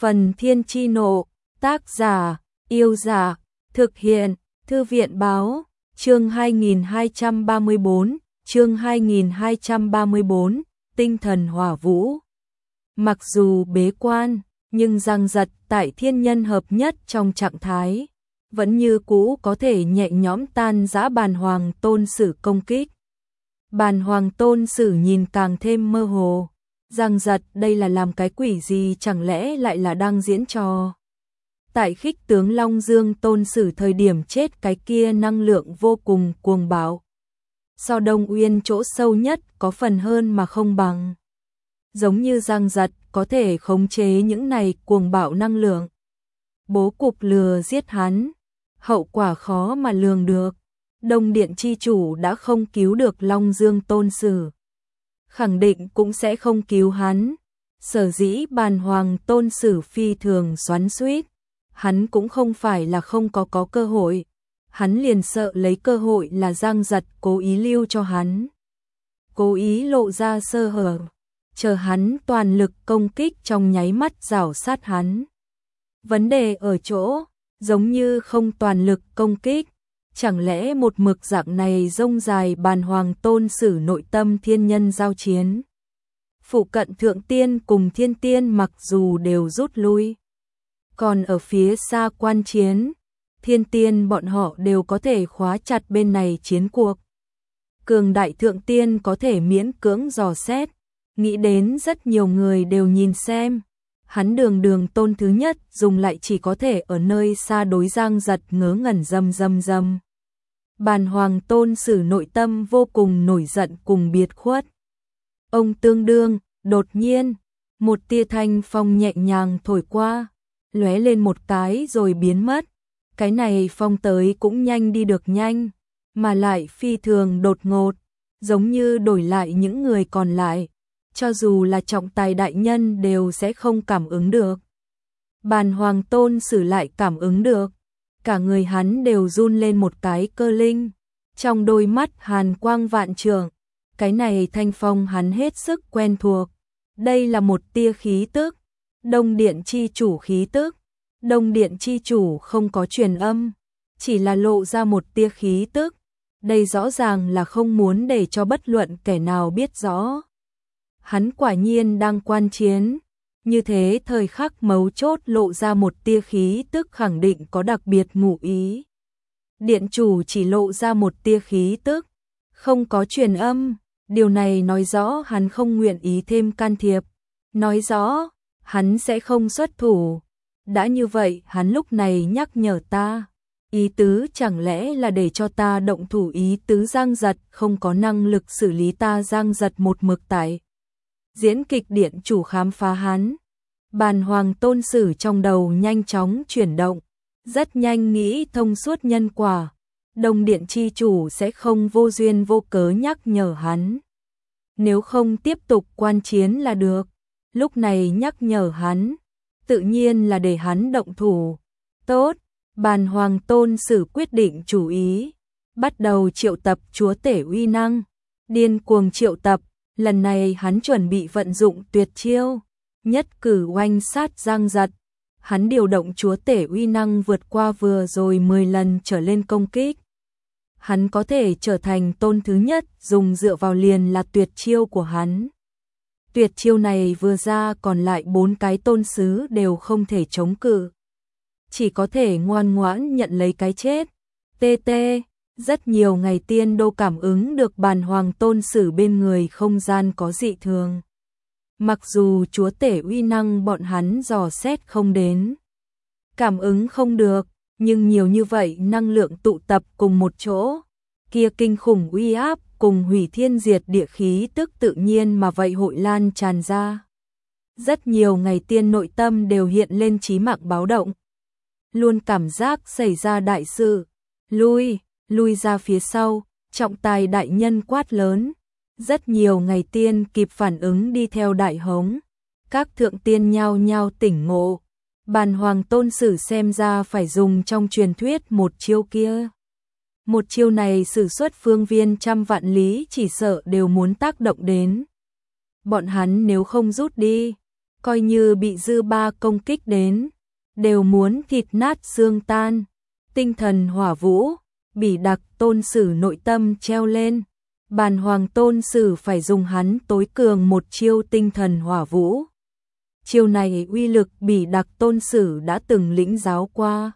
Phần Thiên Chi Nộ, tác giả, Yêu Giả, thực hiện, Thư viện Báo, chương 2234, Tinh Thần Hỏa Vũ. Mặc dù bế quan, nhưng Giang Giật tại thiên nhân hợp nhất trong trạng thái, vẫn như cũ có thể nhẹ nhõm tan rã Bàn Hoàng Tôn Sử công kích. Bàn Hoàng Tôn Sử nhìn càng thêm mơ hồ. Giang Giật đây là làm cái quỷ gì, chẳng lẽ lại là đang diễn trò. Tại Khích tướng Long Dương Tôn Sử thời điểm chết, cái kia năng lượng vô cùng cuồng bạo. So Đông Uyên chỗ sâu nhất có phần hơn mà không bằng. Giống như Giang Giật có thể khống chế những này cuồng bạo năng lượng. Bố cục lừa giết hắn, hậu quả khó mà lường được. Đông Điện chi chủ đã không cứu được Long Dương Tôn Sử, khẳng định cũng sẽ không cứu hắn. Sở dĩ Bàn Hoàng Tôn Sử phi thường xoắn xuýt, hắn cũng không phải là không có cơ hội, hắn liền sợ lấy cơ hội là Giang Giật cố ý lưu cho hắn, cố ý lộ ra sơ hở, chờ hắn toàn lực công kích trong nháy mắt rảo sát hắn. Vấn đề ở chỗ, giống như không toàn lực công kích, chẳng lẽ một mực dạng này rông dài Bàn Hoàng Tôn Sử nội tâm thiên nhân giao chiến. Phụ cận Thượng Tiên cùng Thiên Tiên mặc dù đều rút lui, còn ở phía xa quan chiến, Thiên Tiên bọn họ đều có thể khóa chặt bên này chiến cuộc. Cường đại Thượng Tiên có thể miễn cưỡng dò xét, nghĩ đến rất nhiều người đều nhìn xem. Hắn đường tôn thứ nhất dùng lại chỉ có thể ở nơi xa đối Giang Giật ngớ ngẩn dâm. Bàn Hoàng Tôn Sử nội tâm vô cùng nổi giận cùng biệt khuất. Ông tương đương, đột nhiên, một tia thanh phong nhẹ nhàng thổi qua, lóe lên một cái rồi biến mất. Cái này phong tới cũng nhanh đi được nhanh, mà lại phi thường đột ngột, giống như đổi lại những người còn lại, cho dù là trọng tài đại nhân đều sẽ không cảm ứng được. Bàn Hoàng Tôn Sử lại cảm ứng được, cả người hắn đều run lên một cái cơ linh, trong đôi mắt hàn quang vạn trượng. Cái này thanh phong hắn hết sức quen thuộc, đây là một tia khí tức, Đông Điện chi chủ khí tức. Đông Điện chi chủ không có truyền âm, chỉ là lộ ra một tia khí tức, đây rõ ràng là không muốn để cho bất luận kẻ nào biết rõ. Hắn quả nhiên đang quan chiến, như thế thời khắc mấu chốt lộ ra một tia khí tức khẳng định có đặc biệt ngụ ý. Điện chủ chỉ lộ ra một tia khí tức, không có truyền âm, điều này nói rõ hắn không nguyện ý thêm can thiệp, nói rõ hắn sẽ không xuất thủ. Đã như vậy hắn lúc này nhắc nhở ta, ý tứ chẳng lẽ là để cho ta động thủ, ý tứ Giang Giật không có năng lực xử lý ta. Giang Giật một mực tại diễn kịch, điện chủ khám phá hắn. Bàn Hoàng Tôn Sử trong đầu nhanh chóng chuyển động, rất nhanh nghĩ thông suốt nhân quả. Đông Điện chi chủ sẽ không vô duyên vô cớ nhắc nhở hắn, nếu không tiếp tục quan chiến là được. Lúc này nhắc nhở hắn, tự nhiên là để hắn động thủ. Tốt, Bàn Hoàng Tôn Sử quyết định chủ ý, bắt đầu triệu tập chúa tể uy năng, điên cuồng triệu tập. Lần này hắn chuẩn bị vận dụng tuyệt chiêu, nhất cử oanh sát Giang Giật. Hắn điều động chúa tể uy năng vượt qua vừa rồi 10 lần trở lên công kích. Hắn có thể trở thành tôn thứ nhất, dùng dựa vào liền là tuyệt chiêu của hắn. Tuyệt chiêu này vừa ra, còn lại 4 cái tôn sứ đều không thể chống cự, chỉ có thể ngoan ngoãn nhận lấy cái chết. Rất nhiều ngày tiên đô cảm ứng được Bàn Hoàng Tôn Sử bên người không gian có dị thường. Mặc dù chúa tể uy năng bọn hắn dò xét không đến, cảm ứng không được, nhưng nhiều như vậy năng lượng tụ tập cùng một chỗ, kia kinh khủng uy áp cùng hủy thiên diệt địa khí tức tự nhiên mà vậy hội lan tràn ra. Rất nhiều ngày tiên nội tâm đều hiện lên chí mạng báo động, luôn cảm giác xảy ra đại sự. Lui ra phía sau, trọng tài đại nhân quát lớn. Rất nhiều ngày tiên kịp phản ứng đi theo đại hống, các thượng tiên nhao nhao tỉnh ngộ. Bàn Hoàng Tôn Sử xem ra phải dùng trong truyền thuyết một chiêu kia. Một chiêu này sử xuất phương viên trăm vạn lý chỉ sợ đều muốn tác động đến. Bọn hắn nếu không rút đi, coi như bị dư ba công kích đến, đều muốn thịt nát xương tan. Tinh thần hỏa vũ, Bỉ Đặc Tôn Sử nội tâm treo lên, Bàn Hoàng Tôn Sử phải dùng hắn tối cường một chiêu tinh thần hỏa vũ. Chiêu này uy lực Bỉ Đặc Tôn Sử đã từng lĩnh giáo qua.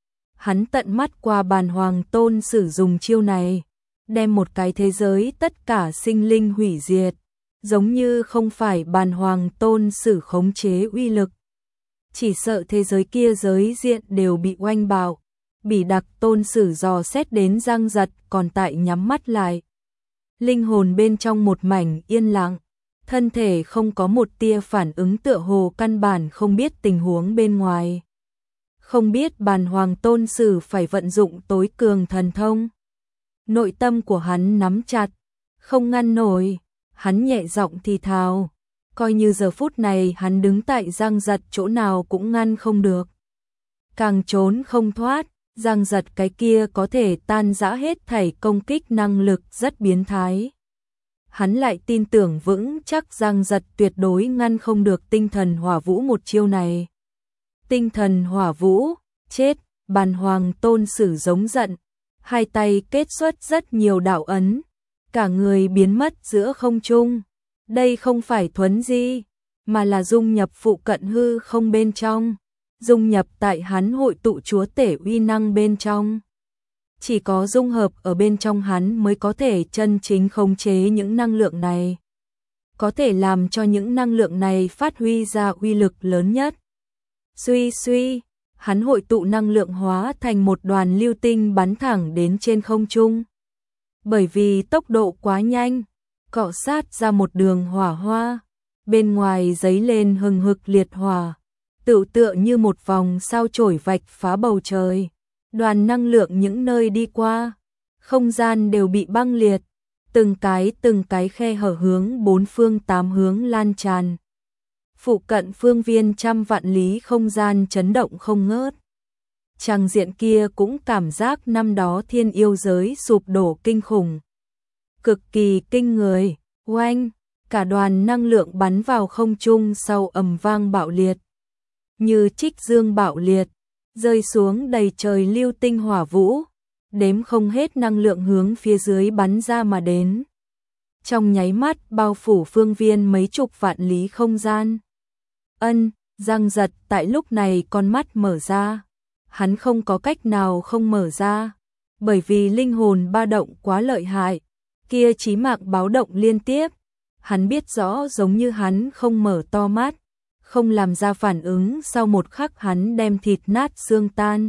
Hắn tận mắt qua Bàn Hoàng Tôn Sử dùng chiêu này, đem một cái thế giới tất cả sinh linh hủy diệt, giống như không phải Bàn Hoàng Tôn Sử khống chế uy lực. Chỉ sợ thế giới kia giới diện đều bị oanh bạo. Bỉ Đặc Tôn Sử dò xét đến Giang Giật còn tại nhắm mắt lại. Linh hồn bên trong một mảnh yên lặng, thân thể không có một tia phản ứng, tựa hồ căn bản không biết tình huống bên ngoài. Không biết Bàn Hoàng Tôn Sử phải vận dụng tối cường thần thông. Nội tâm của hắn nắm chặt, không ngăn nổi, hắn nhẹ giọng thì thào, coi như giờ phút này hắn đứng tại Giang Giật chỗ nào cũng ngăn không được. Càng trốn không thoát, Giang Giật cái kia có thể tan rã hết thảy công kích năng lực rất biến thái. Hắn lại tin tưởng vững chắc Giang Giật tuyệt đối ngăn không được tinh thần hỏa vũ một chiêu này. Tinh thần hỏa vũ, chết, Bàn Hoàng Tôn Sử giống giận, hai tay kết xuất rất nhiều đạo ấn, cả người biến mất giữa không trung. Đây không phải thuấn di, mà là dung nhập phụ cận hư không bên trong, dung nhập tại hắn hội tụ chúa tể uy năng bên trong. Chỉ có dung hợp ở bên trong hắn mới có thể chân chính khống chế những năng lượng này, có thể làm cho những năng lượng này phát huy ra uy lực lớn nhất. Suy suy, hắn hội tụ năng lượng hóa thành một đoàn lưu tinh bắn thẳng đến trên không trung. Bởi vì tốc độ quá nhanh, cọ sát ra một đường hỏa hoa, bên ngoài giấy lên hừng hực liệt hỏa, tựa như một vòng sao chổi vạch phá bầu trời. Đoàn năng lượng những nơi đi qua, không gian đều bị băng liệt, từng cái khe hở hướng bốn phương tám hướng lan tràn. Phụ cận phương viên trăm vạn lý không gian chấn động không ngớt. Tràng diện kia cũng cảm giác năm đó thiên yêu giới sụp đổ kinh khủng. Cực kỳ kinh người, oanh, cả đoàn năng lượng bắn vào không trung sau ầm vang bạo liệt. Như trích dương bạo liệt, rơi xuống đầy trời lưu tinh hỏa vũ, đếm không hết năng lượng hướng phía dưới bắn ra mà đến. Trong nháy mắt bao phủ phương viên mấy chục vạn lý không gian. Giang Giật tại lúc này con mắt mở ra. Hắn không có cách nào không mở ra, bởi vì linh hồn ba động quá lợi hại, kia chí mạng báo động liên tiếp. Hắn biết rõ giống như hắn không mở to mắt, không làm ra phản ứng, sau một khắc hắn đem thịt nát xương tan.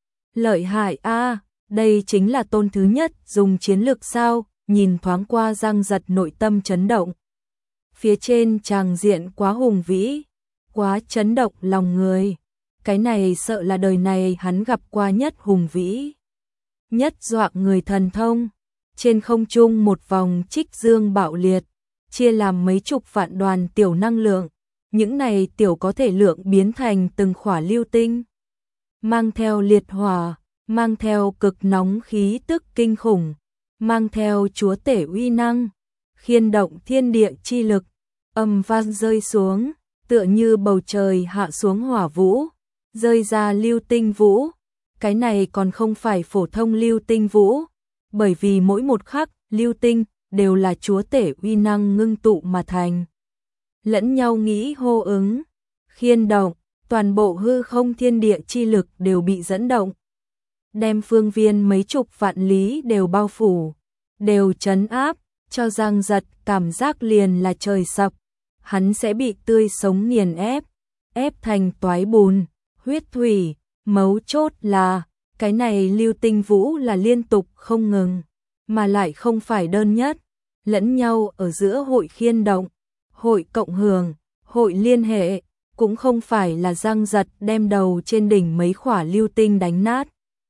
Lợi hại a, đây chính là tôn thứ nhất dùng chiến lược sao? Nhìn thoáng qua Giang Giật nội tâm chấn động. Phía trên tràng diện quá hùng vĩ, quá chấn động lòng người. Cái này sợ là đời này hắn gặp qua nhất hùng vĩ, nhất dọa người thần thông. Trên không trung một vòng trích dương bạo liệt, chia làm mấy chục vạn đoàn tiểu năng lượng. Những này tiểu có thể lượng biến thành từng khỏa lưu tinh, mang theo liệt hỏa, mang theo cực nóng khí tức kinh khủng, mang theo chúa tể uy năng, khiên động thiên địa chi lực, ầm vang rơi xuống, tựa như bầu trời hạ xuống hỏa vũ, rơi ra lưu tinh vũ. Cái này còn không phải phổ thông lưu tinh vũ, bởi vì mỗi một khắc lưu tinh đều là chúa tể uy năng ngưng tụ mà thành, lẫn nhau nghĩ hô ứng, khiên động, toàn bộ hư không thiên địa chi lực đều bị dẫn động, đem phương viên mấy chục vạn lý đều bao phủ, đều trấn áp, cho Giang Giật cảm giác liền là trời sập, hắn sẽ bị tươi sống nghiền ép, ép thành toái bùn, huyết thủy. Mấu chốt là, cái này lưu tinh vũ là liên tục không ngừng, mà lại không phải đơn nhất, lẫn nhau ở giữa hội khiên động, hội cộng hưởng, hội liên hệ, cũng không phải là Giang Giật đem đầu trên đỉnh mấy khỏa lưu tinh đánh nát.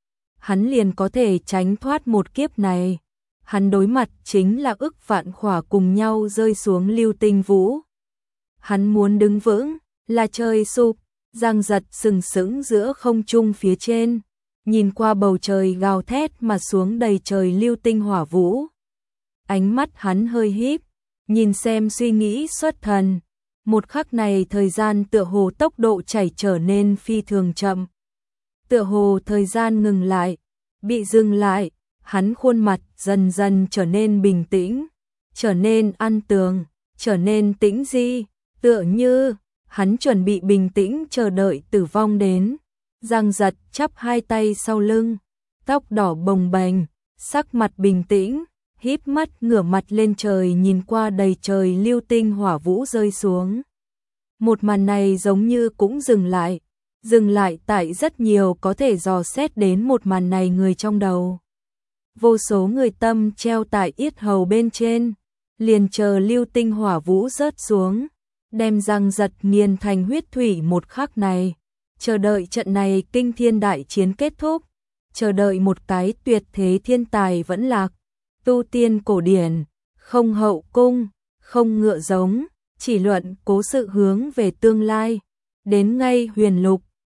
Hắn liền có thể tránh thoát một kiếp này. Hắn đối mặt chính là ức vạn khỏa cùng nhau rơi xuống lưu tinh vũ. Hắn muốn đứng vững, là trời sụp. Giang Giật sừng sững giữa không trung phía trên, nhìn qua bầu trời gào thét mà xuống đầy trời lưu tinh hỏa vũ. Ánh mắt hắn hơi híp, nhìn xem suy nghĩ xuất thần. Một khắc này thời gian tựa hồ tốc độ chảy trở nên phi thường chậm. Tựa hồ thời gian ngừng lại, bị dừng lại, hắn khuôn mặt dần dần trở nên bình tĩnh, trở nên an tường, trở nên tĩnh di, tựa như hắn chuẩn bị bình tĩnh chờ đợi tử vong đến. Giang Giật chắp hai tay sau lưng, tóc đỏ bồng bềnh, sắc mặt bình tĩnh, híp mắt ngửa mặt lên trời nhìn qua đầy trời lưu tinh hỏa vũ rơi xuống. Một màn này giống như cũng dừng lại tại rất nhiều có thể dò xét đến một màn này người trong đầu. Vô số người tâm treo tại yết hầu bên trên, liền chờ lưu tinh hỏa vũ rớt xuống, đem Giang Giật nghiền thành huyết thủy một khắc này, chờ đợi trận này kinh thiên đại chiến kết thúc, chờ đợi một cái tuyệt thế thiên tài vẫn lạc, tu tiên cổ điển, không hậu cung, không ngựa giống, chỉ luận cố sự hướng về tương lai, đến ngay huyền lục,